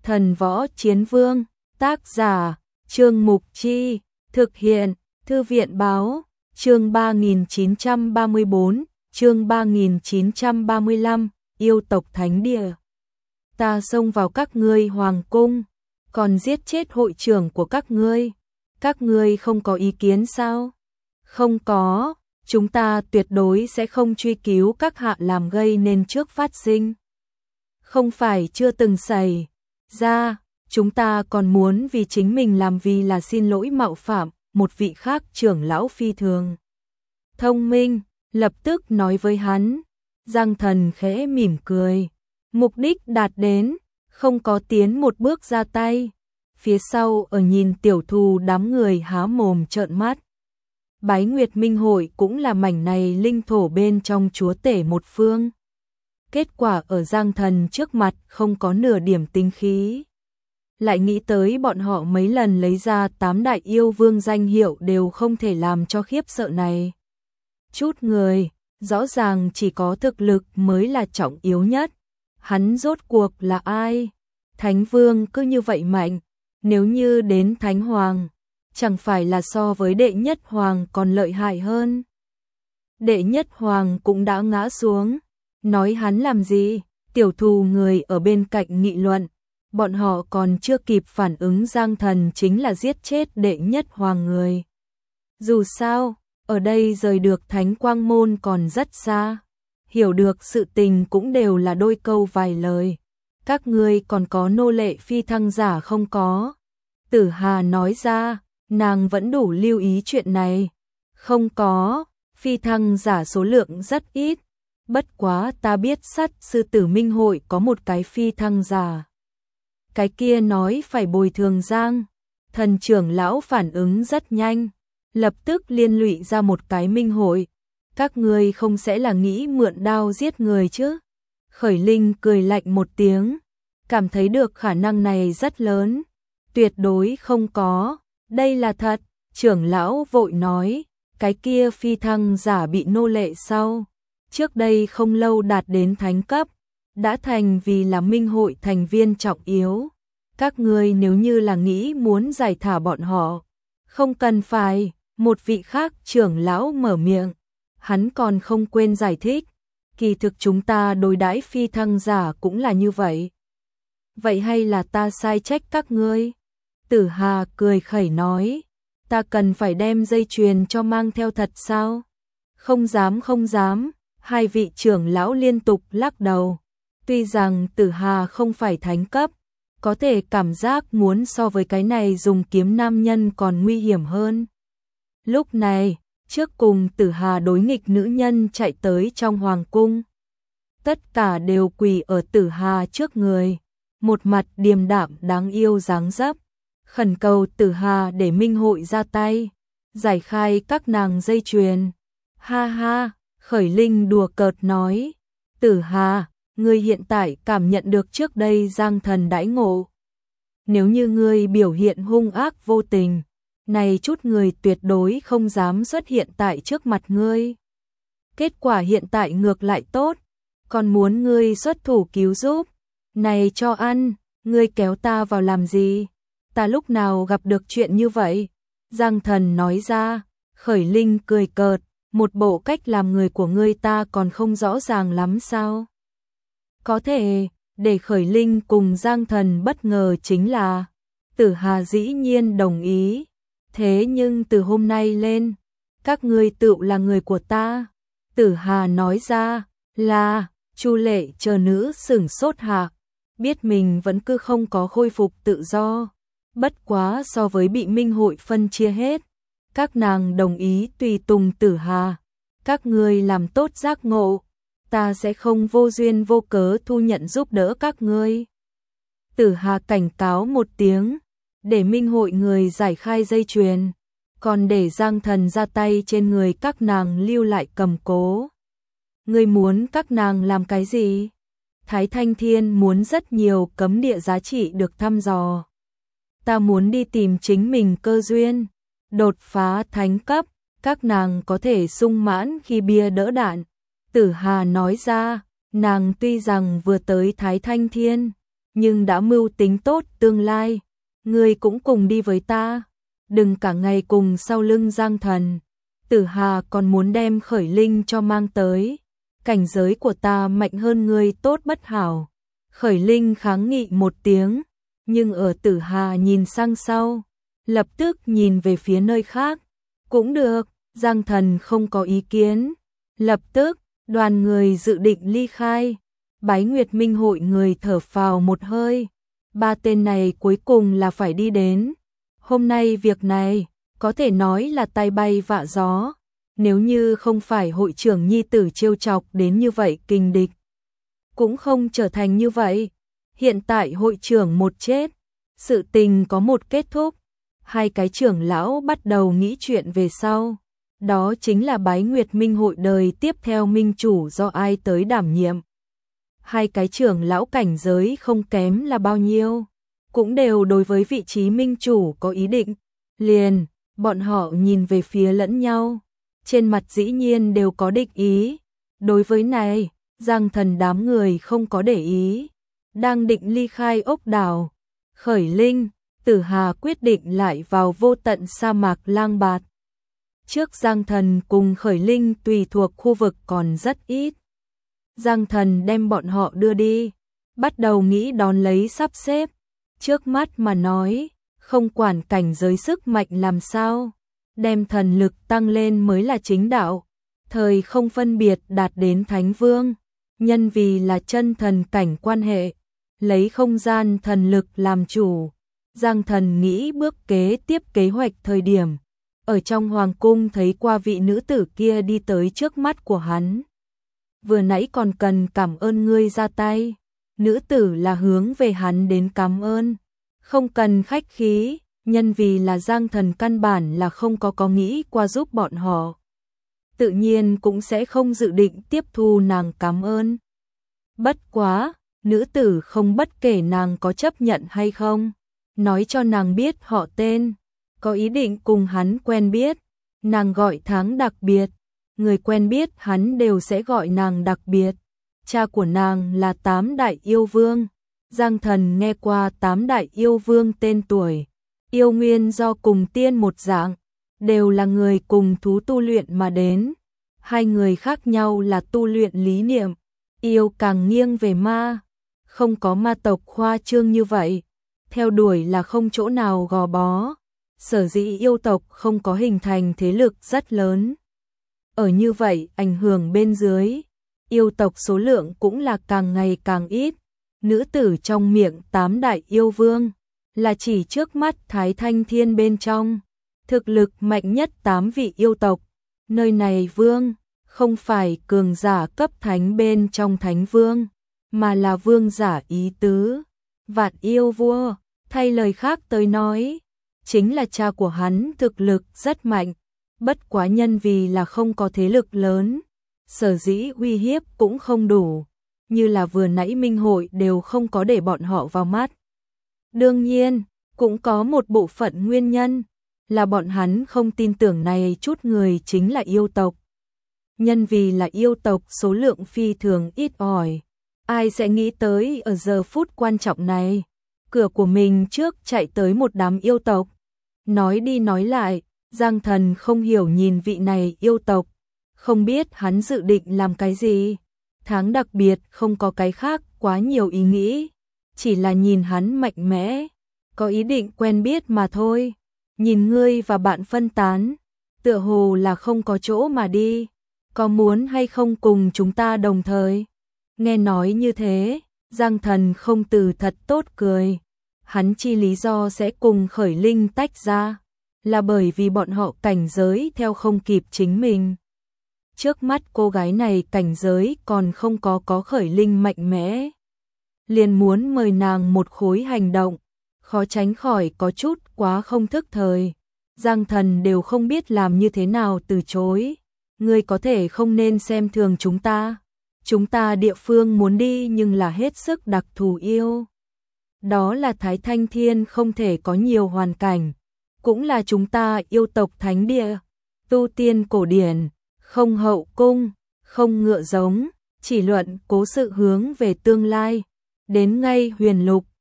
Thần Võ Chiến Vương, tác giả, Trương Mục Chi, thực hiện, Thư viện Báo, chương 3934, chương 3935, yêu tộc thánh địa. Ta xông vào các ngươi hoàng cung, còn giết chết hội trưởng của các ngươi không có ý kiến sao? Không có, chúng ta tuyệt đối sẽ không truy cứu các hạ làm gây nên trước phát sinh. Không phải chưa từng xảy ra, chúng ta còn muốn vì chính mình làm vì là xin lỗi mạo phạm một vị khác trưởng lão phi thường. Thông minh, lập tức nói với hắn, Giang Thần khẽ mỉm cười, mục đích đạt đến, không có tiến một bước ra tay. Phía sau ở nhìn tiểu thù đám người há mồm trợn mắt. Bái Nguyệt Minh Hội cũng là mảnh này linh thổ bên trong chúa tể một phương. Kết quả ở Giang Thần trước mặt không có nửa điểm tinh khí. Lại nghĩ tới bọn họ mấy lần lấy ra 8 đại yêu vương danh hiệu đều không thể làm cho khiếp sợ này. Chút người, rõ ràng chỉ có thực lực mới là trọng yếu nhất. Hắn rốt cuộc là ai? Thánh vương cứ như vậy mạnh, nếu như đến Thánh Hoàng, chẳng phải là so với đệ nhất hoàng còn lợi hại hơn. Đệ nhất hoàng cũng đã ngã xuống, nói hắn làm gì? Tiểu thù người ở bên cạnh nghị luận, bọn họ còn chưa kịp phản ứng Giang Thần chính là giết chết đệ nhất hoàng người. Dù sao, ở đây rời được Thánh Quang Môn còn rất xa, hiểu được sự tình cũng đều là đôi câu vài lời. Các ngươi còn có nô lệ phi thăng giả không có? Tử Hà nói ra, nàng vẫn đủ lưu ý chuyện này. Không có, phi thăng giả số lượng rất ít. Bất quá ta biết Sắt Sư Tử Minh Hội có một cái phi thăng giả. Cái kia nói phải bồi thường Giang. Thần trưởng lão phản ứng rất nhanh, lập tức liên lụy ra một cái minh hội. Các ngươi không sẽ là nghĩ mượn đao giết người chứ? Khởi Linh cười lạnh một tiếng, cảm thấy được khả năng này rất lớn. Tuyệt đối không có, đây là thật. Trưởng lão vội nói, cái kia phi thăng giả bị nô lệ sau. Trước đây không lâu đạt đến thánh cấp, đã thành vì là minh hội thành viên trọng yếu. Các ngươi nếu như là nghĩ muốn giải thả bọn họ, không cần phải. Một vị khác trưởng lão mở miệng, hắn còn không quên giải thích, kỳ thực chúng ta đối đãi phi thăng giả cũng là như vậy. Vậy hay là ta sai trách các ngươi? Tử Hà cười khẩy nói, ta cần phải đem dây chuyền cho mang theo thật sao? Không dám không dám, hai vị trưởng lão liên tục lắc đầu. Tuy rằng Tử Hà không phải thánh cấp, có thể cảm giác muốn so với cái này dùng kiếm nam nhân còn nguy hiểm hơn. Lúc này, trước cùng Tử Hà đối nghịch nữ nhân chạy tới trong hoàng cung. Tất cả đều quỳ ở Tử Hà trước người, một mặt điềm đạm đáng yêu dáng dấp, khẩn cầu Tử Hà để minh hội ra tay, giải khai các nàng dây chuyền. Ha ha, Khởi Linh đùa cợt nói, Tử Hà, ngươi hiện tại cảm nhận được trước đây Giang Thần đãi ngộ. Nếu như ngươi biểu hiện hung ác vô tình, này chút người tuyệt đối không dám xuất hiện tại trước mặt ngươi. Kết quả hiện tại ngược lại tốt, còn muốn ngươi xuất thủ cứu giúp. Này cho ăn, ngươi kéo ta vào làm gì? Ta lúc nào gặp được chuyện như vậy? Giang Thần nói ra. Khởi Linh cười cợt, một bộ cách làm người của ngươi ta còn không rõ ràng lắm sao? Có thể, để Khởi Linh cùng Giang Thần bất ngờ chính là Tử Hà dĩ nhiên đồng ý. Thế nhưng từ hôm nay lên, các ngươi tự là người của ta. Tử Hà nói ra là, Chu Lệ chờ nữ sửng sốt hạ, biết mình vẫn cứ không có khôi phục tự do. Bất quá so với bị minh hội phân chia hết, các nàng đồng ý tùy tùng Tử Hà. Các ngươi làm tốt giác ngộ, ta sẽ không vô duyên vô cớ thu nhận giúp đỡ các ngươi. Tử Hà cảnh cáo một tiếng, để minh hội người giải khai dây chuyền, còn để Giang Thần ra tay trên người các nàng lưu lại cầm cố. Ngươi muốn các nàng làm cái gì? Thái Thanh Thiên muốn rất nhiều cấm địa giá trị được thăm dò. Ta muốn đi tìm chính mình cơ duyên, đột phá thánh cấp, các nàng có thể sung mãn khi bia đỡ đạn. Tử Hà nói ra, nàng tuy rằng vừa tới Thái Thanh Thiên, nhưng đã mưu tính tốt tương lai. Ngươi cũng cùng đi với ta, đừng cả ngày cùng sau lưng Giang Thần. Tử Hà còn muốn đem Khởi Linh cho mang tới. Cảnh giới của ta mạnh hơn ngươi tốt bất hảo. Khởi Linh kháng nghị một tiếng, nhưng ở Tử Hà nhìn sang sau, lập tức nhìn về phía nơi khác. Cũng được, Giang Thần không có ý kiến. Lập tức, đoàn người dự định ly khai. Bái Nguyệt Minh hội người thở phào một hơi. Ba tên này cuối cùng là phải đi đến. Hôm nay việc này, có thể nói là tai bay vạ gió. Nếu như không phải hội trưởng nhi tử trêu chọc đến như vậy kình địch, cũng không trở thành như vậy. Hiện tại hội trưởng một chết, sự tình có một kết thúc. Hai cái trưởng lão bắt đầu nghĩ chuyện về sau. Đó chính là Bái Nguyệt Minh hội đời tiếp theo minh chủ do ai tới đảm nhiệm. Hai cái trưởng lão cảnh giới không kém là bao nhiêu, cũng đều đối với vị trí minh chủ có ý định. Liền, bọn họ nhìn về phía lẫn nhau, trên mặt dĩ nhiên đều có địch ý. Đối với này, Giang Thần đám người không có để ý, đang định ly khai ốc đảo. Khởi Linh, Tử Hà quyết định lại vào vô tận sa mạc lang bạt. Trước Giang Thần cùng Khởi Linh tùy thuộc khu vực còn rất ít. Giang Thần đem bọn họ đưa đi, bắt đầu nghĩ đón lấy sắp xếp. Trước mắt mà nói, không quản cảnh giới sức mạnh làm sao, đem thần lực tăng lên mới là chính đạo. Thời không phân biệt đạt đến Thánh Vương, nhân vì là chân thần cảnh quan hệ, lấy không gian thần lực làm chủ. Giang Thần nghĩ bước kế tiếp kế hoạch thời điểm, ở trong hoàng cung thấy qua vị nữ tử kia đi tới trước mắt của hắn. Vừa nãy còn cần cảm ơn ngươi ra tay. Nữ tử là hướng về hắn đến cảm ơn. Không cần khách khí, nhân vì là Giang Thần căn bản là không có nghĩ qua giúp bọn họ. Tự nhiên cũng sẽ không dự định tiếp thu nàng cảm ơn. Bất quá, nữ tử không bất kể nàng có chấp nhận hay không, nói cho nàng biết họ tên, có ý định cùng hắn quen biết. Nàng gọi tháng đặc biệt, người quen biết hắn đều sẽ gọi nàng đặc biệt. Cha của nàng là Tám Đại Yêu Vương. Giang Thần nghe qua Tám Đại Yêu Vương tên tuổi, yêu nguyên do cùng tiên một dạng, đều là người cùng thú tu luyện mà đến. Hai người khác nhau là tu luyện lý niệm, yêu càng nghiêng về ma, không có ma tộc khoa trương như vậy, theo đuổi là không chỗ nào gò bó. Sở dĩ yêu tộc không có hình thành thế lực rất lớn. Ở như vậy ảnh hưởng bên dưới, yêu tộc số lượng cũng là càng ngày càng ít. Nữ tử trong miệng Tám Đại Yêu Vương là chỉ trước mắt Thái Thanh Thiên bên trong, thực lực mạnh nhất 8 vị yêu tộc. Nơi này vương, không phải cường giả cấp thánh bên trong thánh vương, mà là vương giả ý tứ. Vạn yêu vua, thay lời khác tới nói, chính là cha của hắn thực lực rất mạnh, bất quá nhân vì là không có thế lực lớn, sở dĩ uy hiếp cũng không đủ, như là vừa nãy minh hội đều không có để bọn họ vào mắt. Đương nhiên, cũng có một bộ phận nguyên nhân, là bọn hắn không tin tưởng này chút người chính là yêu tộc. Nhân vì là yêu tộc số lượng phi thường ít ỏi, ai sẽ nghĩ tới ở giờ phút quan trọng này, cửa của mình trước chạy tới một đám yêu tộc. Nói đi nói lại, Giang Thần không hiểu nhìn vị này yêu tộc, không biết hắn dự định làm cái gì. Tháng đặc biệt không có cái khác quá nhiều ý nghĩ, chỉ là nhìn hắn mạnh mẽ, có ý định quen biết mà thôi. Nhìn ngươi và bạn phân tán, tựa hồ là không có chỗ mà đi, có muốn hay không cùng chúng ta đồng thời? Nghe nói như thế, Giang Thần không từ thật tốt cười. Hắn chi lý do sẽ cùng Khởi Linh tách ra, là bởi vì bọn họ cảnh giới theo không kịp chính mình. Trước mắt cô gái này cảnh giới còn không có Khởi Linh mạnh mẽ, liền muốn mời nàng một khối hành động, khó tránh khỏi có chút quá không thức thời. Giang Thần đều không biết làm như thế nào từ chối. Ngươi có thể không nên xem thường chúng ta địa phương muốn đi nhưng là hết sức đặc thù yêu. Đó là Thái Thanh Thiên không thể có nhiều hoàn cảnh, cũng là chúng ta yêu tộc thánh địa, tu tiên cổ điển, không hậu cung, không ngựa giống, chỉ luận cố sự hướng về tương lai. Đến ngay Huyền Lục,